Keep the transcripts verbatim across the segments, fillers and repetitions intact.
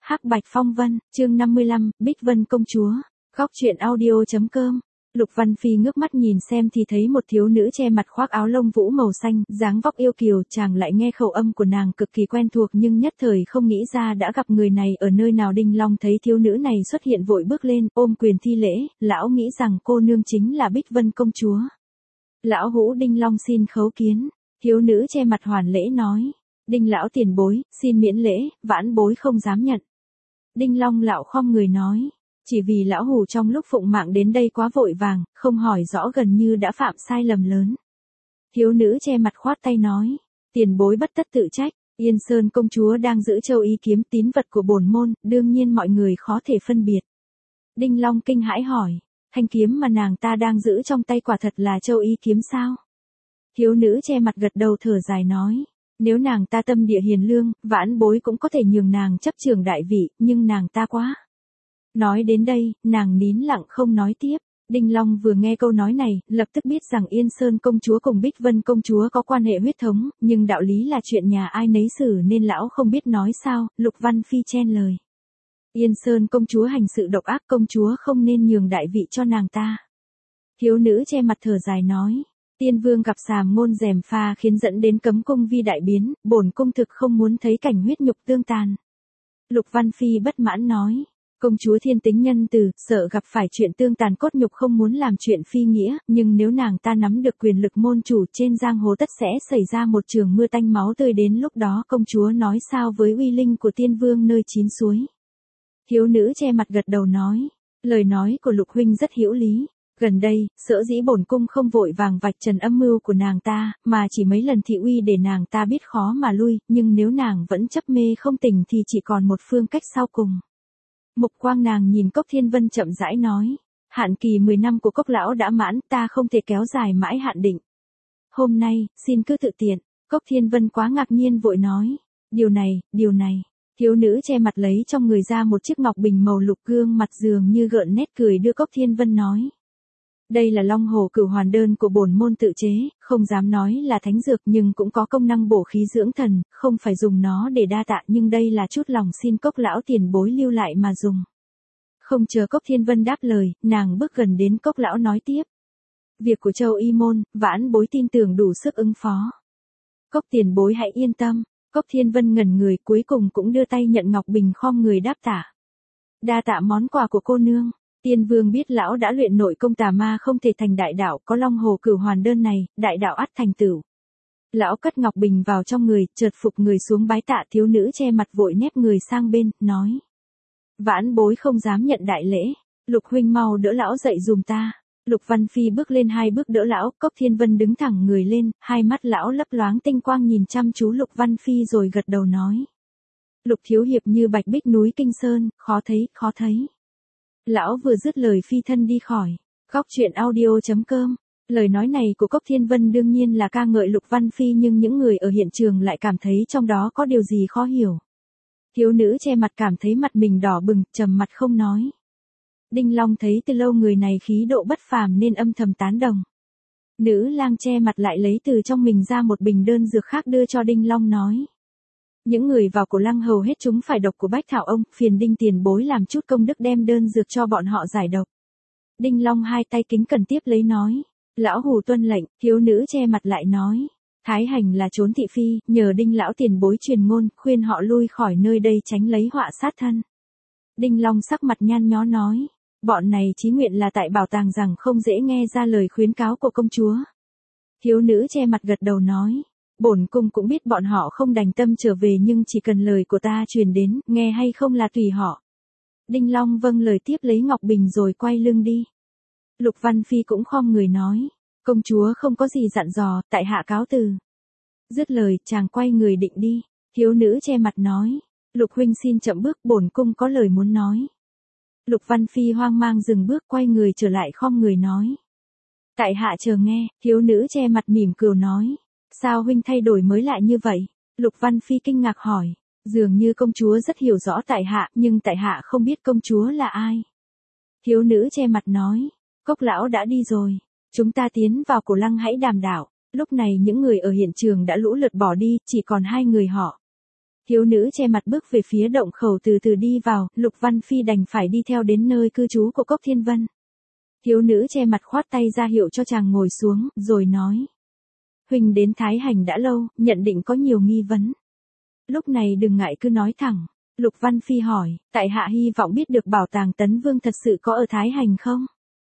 Hắc Bạch Phong Vân, chương năm mươi lăm, Bích Vân Công Chúa. Góc truyện audio chấm com. Lục Văn Phi ngước mắt nhìn xem thì thấy một thiếu nữ che mặt khoác áo lông vũ màu xanh, dáng vóc yêu kiều, chàng lại nghe khẩu âm của nàng cực kỳ quen thuộc nhưng nhất thời không nghĩ ra đã gặp người này ở nơi nào. Đinh Long thấy thiếu nữ này xuất hiện vội bước lên, ôm quyền thi lễ, lão nghĩ rằng cô nương chính là Bích Vân Công Chúa. Lão hữu Đinh Long xin khấu kiến. Thiếu nữ che mặt hoàn lễ nói, Đinh lão tiền bối, xin miễn lễ, vãn bối không dám nhận. Đinh Long lão khom người nói, chỉ vì lão hủ trong lúc phụng mạng đến đây quá vội vàng, không hỏi rõ gần như đã phạm sai lầm lớn. Thiếu nữ che mặt khoát tay nói, tiền bối bất tất tự trách, Yên Sơn công chúa đang giữ Châu Y kiếm, tín vật của bổn môn, đương nhiên mọi người khó thể phân biệt. Đinh Long kinh hãi hỏi, thanh kiếm mà nàng ta đang giữ trong tay quả thật là Châu Y kiếm sao? Thiếu nữ che mặt gật đầu thở dài nói, nếu nàng ta tâm địa hiền lương, vãn bối cũng có thể nhường nàng chấp trường đại vị, nhưng nàng ta quá. Nói đến đây, nàng nín lặng không nói tiếp. Đinh Long vừa nghe câu nói này, lập tức biết rằng Yên Sơn công chúa cùng Bích Vân công chúa có quan hệ huyết thống, nhưng đạo lý là chuyện nhà ai nấy xử nên lão không biết nói sao. Lục Văn Phi chen lời. Yên Sơn công chúa hành sự độc ác, công chúa không nên nhường đại vị cho nàng ta. Thiếu nữ che mặt thở dài nói, Tiên vương gặp sàm ngôn dèm pha khiến dẫn đến cấm cung vi đại biến, bổn cung thực không muốn thấy cảnh huyết nhục tương tàn. Lục Văn Phi bất mãn nói, công chúa thiên tính nhân từ, sợ gặp phải chuyện tương tàn cốt nhục không muốn làm chuyện phi nghĩa, nhưng nếu nàng ta nắm được quyền lực môn chủ trên giang hồ tất sẽ xảy ra một trường mưa tanh máu tươi, đến lúc đó công chúa nói sao với uy linh của tiên vương nơi chín suối. Thiếu nữ che mặt gật đầu nói, lời nói của Lục huynh rất hữu lý. Gần đây, sở dĩ bổn cung không vội vàng vạch trần âm mưu của nàng ta, mà chỉ mấy lần thị uy để nàng ta biết khó mà lui, nhưng nếu nàng vẫn chấp mê không tỉnh thì chỉ còn một phương cách sau cùng. Mục quang nàng nhìn Cốc Thiên Vân chậm rãi nói, hạn kỳ mười năm của Cốc lão đã mãn, ta không thể kéo dài mãi hạn định. Hôm nay, xin cứ tự tiện. Cốc Thiên Vân quá ngạc nhiên vội nói, điều này, điều này. Thiếu nữ che mặt lấy trong người ra một chiếc ngọc bình màu lục, gương mặt dường như gợn nét cười đưa Cốc Thiên Vân nói. Đây là Long Hồ Cửu Hoàn đơn của bổn môn tự chế, không dám nói là thánh dược nhưng cũng có công năng bổ khí dưỡng thần, không phải dùng nó để đa tạ, nhưng đây là chút lòng xin Cốc lão tiền bối lưu lại mà dùng. Không chờ Cốc Thiên Vân đáp lời, nàng bước gần đến Cốc lão nói tiếp. Việc của Châu Y môn, vãn bối tin tưởng đủ sức ứng phó. Cốc tiền bối hãy yên tâm. Cốc Thiên Vân ngẩn người, cuối cùng cũng đưa tay nhận ngọc bình khom người đáp tạ. Đa tạ món quà của cô nương. Tiên vương biết lão đã luyện nội công tà ma không thể thành đại đạo, có Long Hồ Cửu Hoàn đơn này, đại đạo ắt thành tựu. Lão cất ngọc bình vào trong người, chợt phục người xuống bái tạ. Thiếu nữ che mặt vội nép người sang bên, nói. Vãn bối không dám nhận đại lễ, Lục huynh mau đỡ lão dậy dùm ta. Lục Văn Phi bước lên hai bước đỡ lão, Cốc Thiên Vân đứng thẳng người lên, hai mắt lão lấp loáng tinh quang nhìn chăm chú Lục Văn Phi rồi gật đầu nói. Lục thiếu hiệp như bạch bích núi Kinh Sơn, khó thấy, khó thấy. Lão vừa dứt lời phi thân đi khỏi. Góc truyện audio chấm com. Lời nói này của Cốc Thiên Vân đương nhiên là ca ngợi Lục Văn Phi, nhưng những người ở hiện trường lại cảm thấy trong đó có điều gì khó hiểu. Thiếu nữ che mặt cảm thấy mặt mình đỏ bừng, trầm mặt không nói. Đinh Long thấy từ lâu người này khí độ bất phàm nên âm thầm tán đồng. Nữ lang che mặt lại lấy từ trong mình ra một bình đơn dược khác đưa cho Đinh Long nói. Những người vào cổ lăng hầu hết chúng phải độc của Bách Thảo ông, phiền Đinh tiền bối làm chút công đức đem đơn dược cho bọn họ giải độc. Đinh Long hai tay kính cẩn tiếp lấy nói. Lão hù tuân lệnh. Thiếu nữ che mặt lại nói. Thái hành là trốn thị phi, nhờ Đinh lão tiền bối truyền ngôn, khuyên họ lui khỏi nơi đây tránh lấy họa sát thân. Đinh Long sắc mặt nhăn nhó nói. Bọn này chí nguyện là tại bảo tàng rằng không dễ nghe ra lời khuyến cáo của công chúa. Thiếu nữ che mặt gật đầu nói. Bổn cung cũng biết bọn họ không đành tâm trở về, nhưng chỉ cần lời của ta truyền đến, nghe hay không là tùy họ. Đinh Long vâng lời tiếp lấy ngọc bình rồi quay lưng đi. Lục Văn Phi cũng khom người nói. Công chúa không có gì dặn dò, tại hạ cáo từ. Dứt lời, chàng quay người định đi. Thiếu nữ che mặt nói. Lục huynh xin chậm bước, bổn cung có lời muốn nói. Lục Văn Phi hoang mang dừng bước, quay người trở lại khom người nói. Tại hạ chờ nghe. Thiếu nữ che mặt mỉm cười nói. Sao huynh thay đổi mới lại như vậy? Lục Văn Phi kinh ngạc hỏi. Dường như công chúa rất hiểu rõ tại hạ, nhưng tại hạ không biết công chúa là ai. Thiếu nữ che mặt nói. Cốc lão đã đi rồi. Chúng ta tiến vào cổ lăng hãy đàm đạo. Lúc này những người ở hiện trường đã lũ lượt bỏ đi, chỉ còn hai người họ. Thiếu nữ che mặt bước về phía động khẩu từ từ đi vào, Lục Văn Phi đành phải đi theo đến nơi cư trú của Cốc Thiên Vân. Thiếu nữ che mặt khoát tay ra hiệu cho chàng ngồi xuống, rồi nói. Huynh đến Thái Hành đã lâu, nhận định có nhiều nghi vấn. Lúc này đừng ngại cứ nói thẳng. Lục Văn Phi hỏi, tại hạ hy vọng biết được bảo tàng Tấn Vương thật sự có ở Thái Hành không?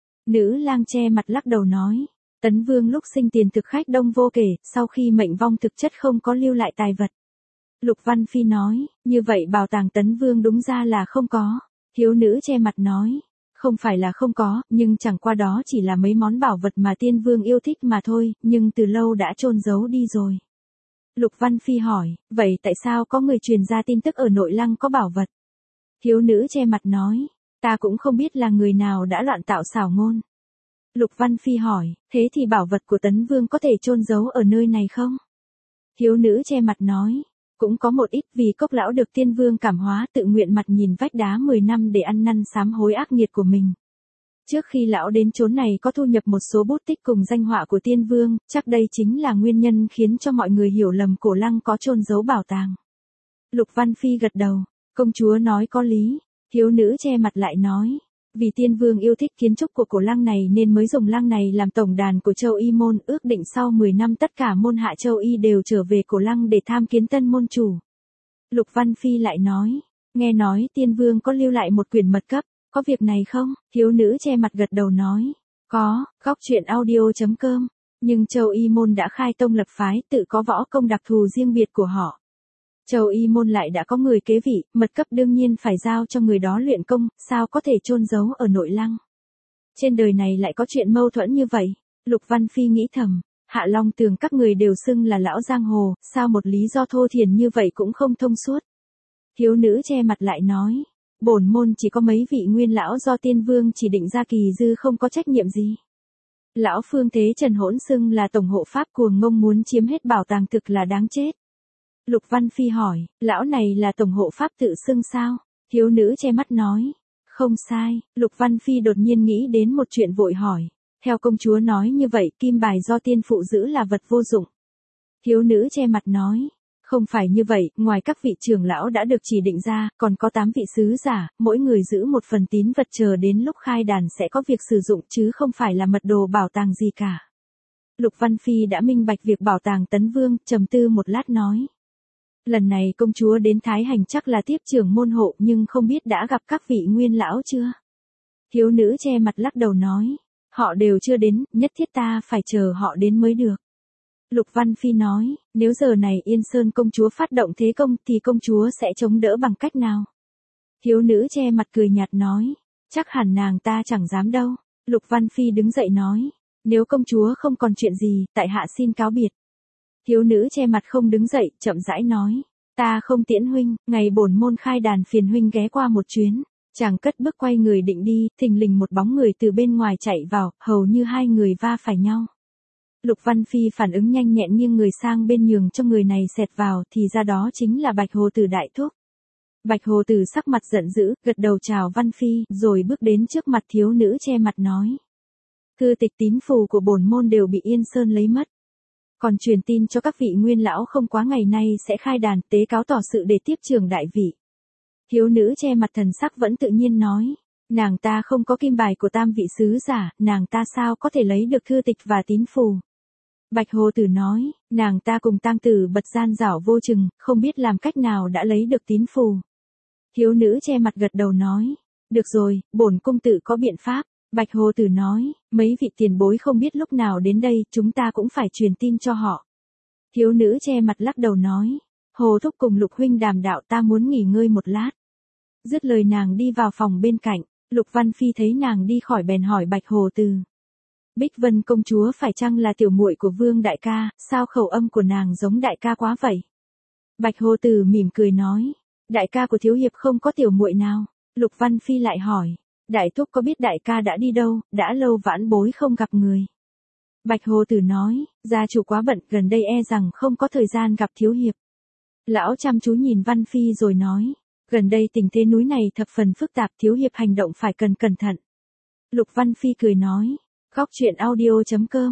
Nữ lang che mặt lắc đầu nói. Tấn Vương lúc sinh tiền thực khách đông vô kể, sau khi mệnh vong thực chất không có lưu lại tài vật. Lục Văn Phi nói, như vậy bảo tàng Tấn Vương đúng ra là không có. Thiếu nữ che mặt nói, không phải là không có, nhưng chẳng qua đó chỉ là mấy món bảo vật mà tiên vương yêu thích mà thôi, nhưng từ lâu đã chôn giấu đi rồi. Lục Văn Phi hỏi, vậy tại sao có người truyền ra tin tức ở nội lăng có bảo vật? Thiếu nữ che mặt nói, ta cũng không biết là người nào đã loạn tạo xảo ngôn. Lục Văn Phi hỏi, thế thì bảo vật của Tấn Vương có thể chôn giấu ở nơi này không? Thiếu nữ che mặt nói, cũng có một ít, vì Cốc lão được tiên vương cảm hóa tự nguyện mặt nhìn vách đá mười năm để ăn năn sám hối ác nghiệt của mình. Trước khi lão đến chốn này có thu nhập một số bút tích cùng danh họa của tiên vương, chắc đây chính là nguyên nhân khiến cho mọi người hiểu lầm cổ lăng có chôn giấu bảo tàng. Lục Văn Phi gật đầu, công chúa nói có lý. Thiếu nữ che mặt lại nói, vì tiên vương yêu thích kiến trúc của cổ lăng này nên mới dùng lăng này làm tổng đàn của châu Y môn, ước định sau mười năm tất cả môn hạ châu Y đều trở về cổ lăng để tham kiến tân môn chủ. Lục Văn Phi lại nói, nghe nói tiên vương có lưu lại một quyển mật cấp, có việc này không? Thiếu nữ che mặt gật đầu nói, có, góc truyện audio chấm com, nhưng châu Y môn đã khai tông lập phái, tự có võ công đặc thù riêng biệt của họ. Châu Y môn lại đã có người kế vị, mật cấp đương nhiên phải giao cho người đó luyện công, sao có thể chôn giấu ở nội lăng. Trên đời này lại có chuyện mâu thuẫn như vậy. Lục Văn Phi nghĩ thầm, Hạ Long Tường các người đều xưng là lão giang hồ, sao một lý do thô thiển như vậy cũng không thông suốt. Thiếu nữ che mặt lại nói, bổn môn chỉ có mấy vị nguyên lão do tiên vương chỉ định ra, kỳ dư không có trách nhiệm gì. Lão Phương Thế Trần hỗn xưng là tổng hộ pháp cuồng ngông muốn chiếm hết bảo tàng thực là đáng chết. Lục Văn Phi hỏi, lão này là tổng hộ pháp tự xưng sao? Thiếu nữ che mắt nói, không sai. Lục Văn Phi đột nhiên nghĩ đến một chuyện vội hỏi, theo công chúa nói như vậy kim bài do tiên phụ giữ là vật vô dụng. Thiếu nữ che mặt nói, không phải như vậy, ngoài các vị trưởng lão đã được chỉ định ra, còn có tám vị sứ giả, mỗi người giữ một phần tín vật chờ đến lúc khai đàn sẽ có việc sử dụng chứ không phải là mật đồ bảo tàng gì cả. Lục Văn Phi đã minh bạch việc bảo tàng Tấn Vương, trầm tư một lát nói. Lần này công chúa đến Thái Hành chắc là tiếp trưởng môn hộ, nhưng không biết đã gặp các vị nguyên lão chưa? Thiếu nữ che mặt lắc đầu nói, họ đều chưa đến, nhất thiết ta phải chờ họ đến mới được. Lục Văn Phi nói, nếu giờ này Yên Sơn công chúa phát động thế công thì công chúa sẽ chống đỡ bằng cách nào? Thiếu nữ che mặt cười nhạt nói, chắc hẳn nàng ta chẳng dám đâu. Lục Văn Phi đứng dậy nói, nếu công chúa không còn chuyện gì, tại hạ xin cáo biệt. Thiếu nữ che mặt không đứng dậy, chậm rãi nói, ta không tiễn huynh, ngày bổn môn khai đàn phiền huynh ghé qua một chuyến. Chàng cất bước quay người định đi, thình lình một bóng người từ bên ngoài chạy vào, hầu như hai người va phải nhau. Lục Văn Phi phản ứng nhanh nhẹn nghiêng người sang bên nhường cho người này xẹt vào, thì ra đó chính là Bạch Hồ Tử đại thúc. Bạch Hồ Tử sắc mặt giận dữ, gật đầu chào Văn Phi, rồi bước đến trước mặt thiếu nữ che mặt nói. Thư tịch tín phù của bổn môn đều bị Yên Sơn lấy mất. Còn truyền tin cho các vị nguyên lão không quá ngày nay sẽ khai đàn tế cáo tỏ sự để tiếp trưởng đại vị. Thiếu nữ che mặt thần sắc vẫn tự nhiên nói, nàng ta không có kim bài của tam vị sứ giả, nàng ta sao có thể lấy được thư tịch và tín phù. Bạch Hồ Tử nói, nàng ta cùng tang tử bật gian dảo vô chừng, không biết làm cách nào đã lấy được tín phù. Thiếu nữ che mặt gật đầu nói, được rồi, bổn cung tử có biện pháp. Bạch Hồ Tử nói, mấy vị tiền bối không biết lúc nào đến đây, chúng ta cũng phải truyền tin cho họ. Thiếu nữ che mặt lắc đầu nói, Hồ thúc cùng Lục huynh đàm đạo, ta muốn nghỉ ngơi một lát. Dứt lời nàng đi vào phòng bên cạnh, Lục Văn Phi thấy nàng đi khỏi bèn hỏi Bạch Hồ Tử. Bích Vân công chúa phải chăng là tiểu muội của Vương đại ca, sao khẩu âm của nàng giống đại ca quá vậy? Bạch Hồ Tử mỉm cười nói, đại ca của thiếu hiệp không có tiểu muội nào. Lục Văn Phi lại hỏi, đại thúc có biết đại ca đã đi đâu, đã lâu vãn bối không gặp người. Bạch Hồ Tử nói, gia chủ quá bận, gần đây e rằng không có thời gian gặp thiếu hiệp. Lão chăm chú nhìn Văn Phi rồi nói, gần đây tình thế núi này thập phần phức tạp, thiếu hiệp hành động phải cần cẩn thận. Lục Văn Phi cười nói, góc truyện audio chấm com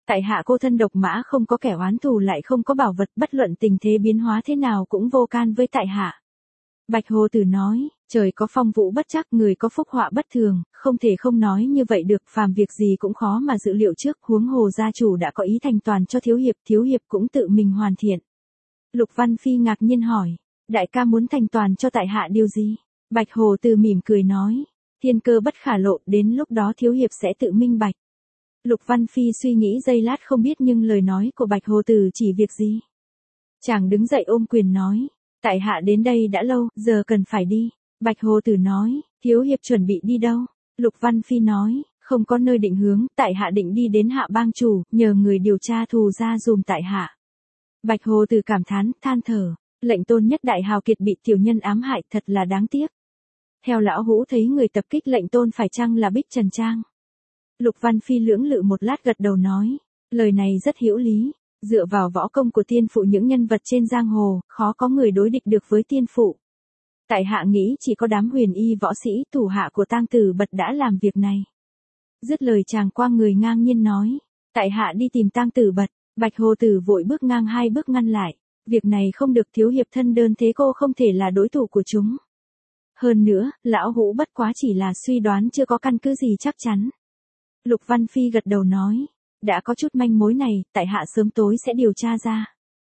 Tại hạ cô thân độc mã không có kẻ oán thù lại không có bảo vật, bất luận tình thế biến hóa thế nào cũng vô can với tại hạ. Bạch Hồ Tử nói, trời có phong vũ bất trắc, người có phúc họa bất thường, không thể không nói như vậy được, phàm việc gì cũng khó mà dự liệu trước, huống hồ gia chủ đã có ý thành toàn cho thiếu hiệp, thiếu hiệp cũng tự mình hoàn thiện. Lục Văn Phi ngạc nhiên hỏi, đại ca muốn thành toàn cho tại hạ điều gì? Bạch Hồ Tử mỉm cười nói, thiên cơ bất khả lộ, đến lúc đó thiếu hiệp sẽ tự minh bạch. Lục Văn Phi suy nghĩ giây lát không biết nhưng lời nói của Bạch Hồ Tử chỉ việc gì. Chàng đứng dậy ôm quyền nói, tại hạ đến đây đã lâu, giờ cần phải đi. Bạch Hồ Tử nói, thiếu hiệp chuẩn bị đi đâu? Lục Văn Phi nói, không có nơi định hướng, tại hạ định đi đến Hạ Bang chủ, nhờ người điều tra thù ra dùm tại hạ. Bạch Hồ Tử cảm thán, than thở, lệnh tôn nhất đại hào kiệt bị tiểu nhân ám hại thật là đáng tiếc. Theo lão hũ thấy người tập kích lệnh tôn phải chăng là Bích Trần Trang? Lục Văn Phi lưỡng lự một lát gật đầu nói, lời này rất hữu lý, dựa vào võ công của tiên phụ những nhân vật trên giang hồ, khó có người đối địch được với tiên phụ. Tại hạ nghĩ chỉ có đám huyền y võ sĩ thủ hạ của Tang Tử Bật đã làm việc này. Dứt lời chàng qua người ngang nhiên nói, tại hạ đi tìm Tang Tử Bật. Bạch Hồ Tử vội bước ngang hai bước ngăn lại, việc này không được, thiếu hiệp thân đơn thế cô không thể là đối thủ của chúng. Hơn nữa, lão hũ bất quá chỉ là suy đoán chưa có căn cứ gì chắc chắn. Lục Văn Phi gật đầu nói, đã có chút manh mối này, tại hạ sớm tối sẽ điều tra ra.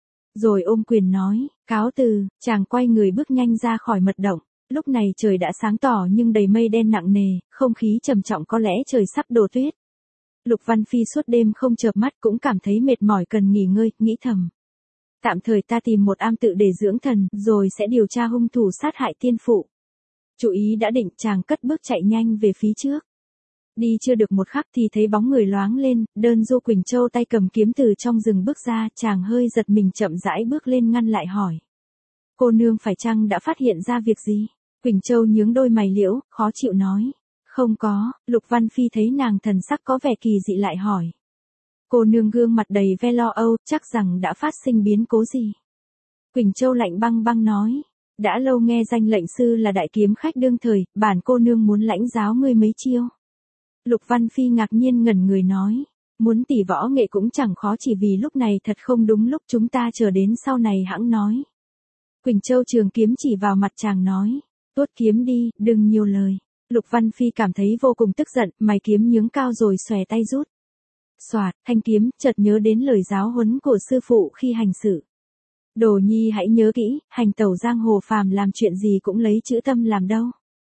Rồi ôm quyền nói, cáo từ, chàng quay người bước nhanh ra khỏi mật động. Lúc này trời đã sáng tỏ nhưng đầy mây đen nặng nề, không khí trầm trọng, có lẽ trời sắp đổ tuyết. Lục Văn Phi suốt đêm không chợp mắt cũng cảm thấy mệt mỏi cần nghỉ ngơi, nghĩ thầm. Tạm thời ta tìm một am tự để dưỡng thần, rồi sẽ điều tra hung thủ sát hại tiên phụ. Chủ ý đã định, chàng cất bước chạy nhanh về phía trước. Đi chưa được một khắc thì thấy bóng người loáng lên, Đơn Du Quỳnh Châu tay cầm kiếm từ trong rừng bước ra, chàng hơi giật mình chậm rãi bước lên ngăn lại hỏi. Cô nương phải chăng đã phát hiện ra việc gì? Quỳnh Châu nhướng đôi mày liễu, khó chịu nói. Không có. Lục Văn Phi thấy nàng thần sắc có vẻ kỳ dị lại hỏi. Cô nương gương mặt đầy vẻ lo âu, chắc rằng đã phát sinh biến cố gì? Quỳnh Châu lạnh băng băng nói. Đã lâu nghe danh lệnh sư là đại kiếm khách đương thời, bản cô nương muốn lãnh giáo ngươi mấy chiêu. Lục Văn Phi ngạc nhiên ngẩn người nói, muốn tỉ võ nghệ cũng chẳng khó, chỉ vì lúc này thật không đúng lúc, chúng ta chờ đến sau này hãng nói. Quỳnh Châu trường kiếm chỉ vào mặt chàng nói, tuốt kiếm đi, đừng nhiều lời. Lục Văn Phi cảm thấy vô cùng tức giận, mày kiếm nhướng cao rồi xòe tay rút. Xoạt, thanh kiếm, chợt nhớ đến lời giáo huấn của sư phụ khi hành sự. Đồ nhi hãy nhớ kỹ, hành tẩu giang hồ phàm làm chuyện gì cũng lấy chữ tâm làm đâu.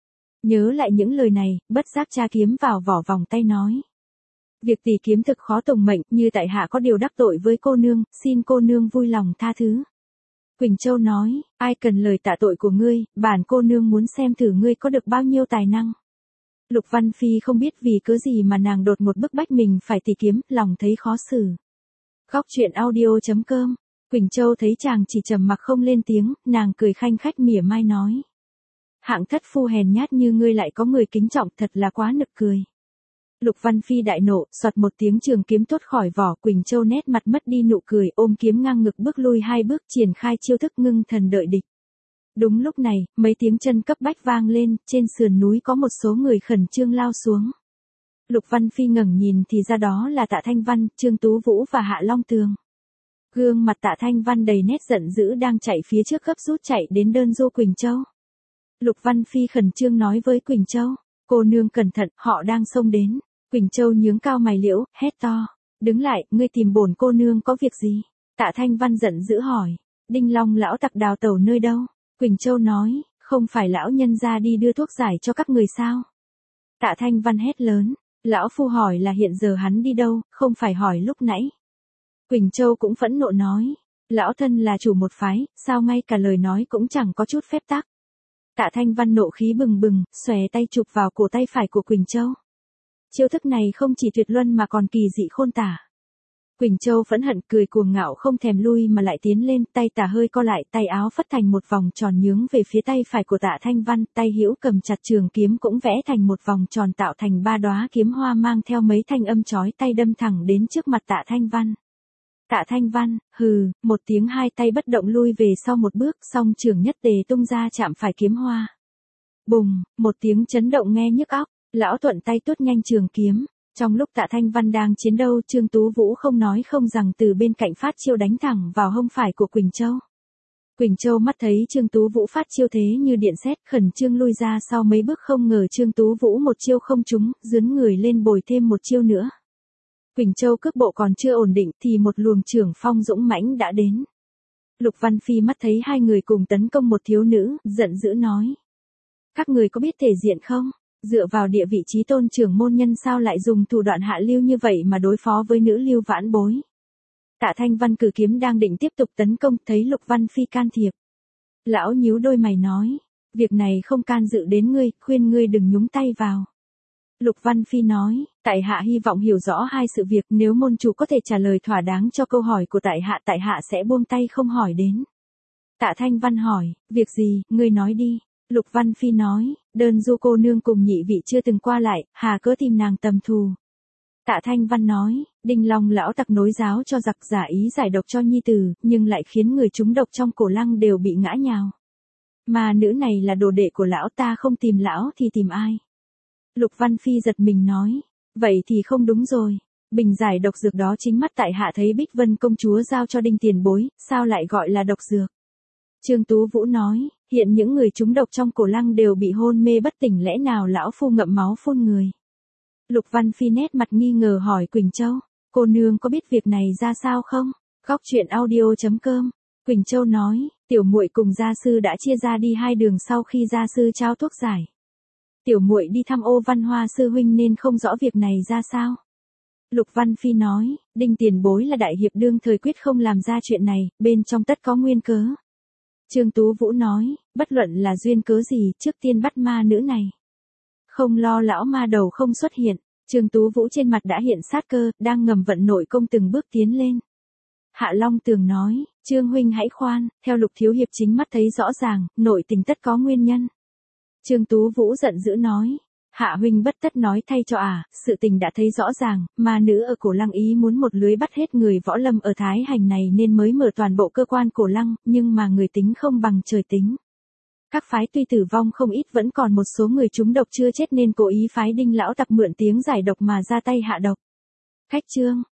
Nhớ lại những lời này, bất giác tra kiếm vào vỏ vòng tay nói. Việc tỉ kiếm thực khó tùng mệnh, như tại hạ có điều đắc tội với cô nương, xin cô nương vui lòng tha thứ. Quỳnh Châu nói, ai cần lời tạ tội của ngươi, bản cô nương muốn xem thử ngươi có được bao nhiêu tài năng. Lục Văn Phi không biết vì cớ gì mà nàng đột ngột bức bách mình phải tỉ kiếm, lòng thấy khó xử. Góc truyện audio chấm com. Quỳnh Châu thấy chàng chỉ trầm mặc không lên tiếng, nàng cười khanh khách mỉa mai nói. Hạng thất phu hèn nhát như ngươi lại có người kính trọng, thật là quá nực cười. Lục Văn Phi đại nộ, xoạt một tiếng trường kiếm tốt khỏi vỏ, Quỳnh Châu nét mặt mất đi nụ cười, ôm kiếm ngang ngực bước lui hai bước, triển khai chiêu thức ngưng thần đợi địch. Đúng lúc này, mấy tiếng chân cấp bách vang lên, trên sườn núi có một số người khẩn trương lao xuống. Lục Văn Phi ngẩng nhìn thì ra đó là Tạ Thanh Văn, Trương Tú Vũ và Hạ Long Tường. Gương mặt Tạ Thanh Văn đầy nét giận dữ đang chạy phía trước gấp rút chạy đến Đơn Du Quỳnh Châu. Lục Văn Phi khẩn trương nói với Quỳnh Châu, cô nương cẩn thận, họ đang xông đến. Quỳnh Châu nhướng cao mày liễu, hét to, đứng lại, ngươi tìm bổn cô nương có việc gì? Tạ Thanh Văn giận dữ hỏi, Đinh Long lão tặc đào tẩu nơi đâu? Quỳnh Châu nói, không phải lão nhân ra đi đưa thuốc giải cho các người sao? Tạ Thanh Văn hét lớn, lão phu hỏi là hiện giờ hắn đi đâu, không phải hỏi lúc nãy. Quỳnh Châu cũng phẫn nộ nói, lão thân là chủ một phái, sao ngay cả lời nói cũng chẳng có chút phép tắc. Tạ Thanh Văn nộ khí bừng bừng, xòe tay chụp vào cổ tay phải của Quỳnh Châu. Chiêu thức này không chỉ tuyệt luân mà còn kỳ dị khôn tả. Quỳnh Châu phẫn hận cười cuồng ngạo không thèm lui mà lại tiến lên, tay tả hơi co lại, tay áo phất thành một vòng tròn nhướng về phía tay phải của Tạ Thanh Văn, tay hữu cầm chặt trường kiếm cũng vẽ thành một vòng tròn tạo thành ba đóa kiếm hoa mang theo mấy thanh âm chói tay đâm thẳng đến trước mặt Tạ Thanh Văn. Tạ Thanh Văn, hừ, một tiếng hai tay bất động lui về sau một bước, song trường nhất tề tung ra chạm phải kiếm hoa. Bùng, một tiếng chấn động nghe nhức óc, lão thuận tay tuốt nhanh trường kiếm, Trong lúc Tạ Thanh Văn đang chiến đấu, Trương Tú Vũ không nói không rằng từ bên cạnh phát chiêu đánh thẳng vào hông phải của Quỳnh Châu. Quỳnh Châu mắt thấy Trương Tú Vũ phát chiêu thế như điện sét, khẩn trương lui ra sau mấy bước, không ngờ Trương Tú Vũ một chiêu không trúng, dướn người lên bồi thêm một chiêu nữa. Quỳnh Châu cước bộ còn chưa ổn định thì một luồng trưởng phong dũng mãnh đã đến. Lục Văn Phi mắt thấy hai người cùng tấn công một thiếu nữ, giận dữ nói: các người có biết thể diện không? Dựa vào địa vị chí tôn trưởng môn nhân sao lại dùng thủ đoạn hạ lưu như vậy mà đối phó với nữ lưu vãn bối? Tạ Thanh Văn cử kiếm đang định tiếp tục tấn công, thấy Lục Văn Phi can thiệp. Lão nhíu đôi mày nói: việc này không can dự đến ngươi, khuyên ngươi đừng nhúng tay vào. Lục Văn Phi nói: tại hạ hy vọng hiểu rõ hai sự việc, nếu môn chủ có thể trả lời thỏa đáng cho câu hỏi của tại hạ, tại hạ sẽ buông tay không hỏi đến. Tạ Thanh Văn hỏi: việc gì, ngươi nói đi. Lục Văn Phi nói: đơn du cô nương cùng nhị vị chưa từng qua lại, hà cớ tìm nàng tầm thù. Tạ Thanh Văn nói: Đinh Long lão tặc nối giáo cho giặc, giả ý giải độc cho nhi tử, nhưng lại khiến người trúng độc trong cổ lăng đều bị ngã nhào. Mà nữ này là đồ đệ của lão, ta không tìm lão thì tìm ai? Lục Văn Phi giật mình nói: vậy thì không đúng rồi. Bình giải độc dược đó chính mắt tại hạ thấy Bích Vân công chúa giao cho Đinh tiền bối, sao lại gọi là độc dược? Trương Tú Vũ nói: hiện những người trúng độc trong cổ lăng đều bị hôn mê bất tỉnh, lẽ nào lão phu ngậm máu phun người? Lục Văn Phi nét mặt nghi ngờ hỏi Quỳnh Châu: cô nương có biết việc này ra sao không? Góc truyện audio chấm com. Quỳnh Châu nói: tiểu muội cùng gia sư đã chia ra đi hai đường sau khi gia sư trao thuốc giải. Tiểu muội đi thăm Ô Văn Hoa sư huynh nên không rõ việc này ra sao. Lục Văn Phi nói: Đinh tiền bối là đại hiệp, đương thời quyết không làm ra chuyện này, bên trong tất có nguyên cớ. Trương Tú Vũ nói: bất luận là duyên cớ gì, trước tiên bắt ma nữ này. Không lo lão ma đầu không xuất hiện. Trương Tú Vũ trên mặt đã hiện sát cơ, đang ngầm vận nội công từng bước tiến lên. Hạ Long Tường nói: Trương huynh hãy khoan, theo Lục thiếu hiệp chính mắt thấy rõ ràng, nội tình tất có nguyên nhân. Trương Tú Vũ giận dữ nói: Hạ huynh bất tất nói thay cho à, sự tình đã thấy rõ ràng, ma nữ ở cổ lăng ý muốn một lưới bắt hết người võ lâm ở Thái Hành này nên mới mở toàn bộ cơ quan cổ lăng, nhưng mà người tính không bằng trời tính. Các phái tuy tử vong không ít, vẫn còn một số người trúng độc chưa chết nên cố ý phái Đinh lão tặc mượn tiếng giải độc mà ra tay hạ độc. Khách trương,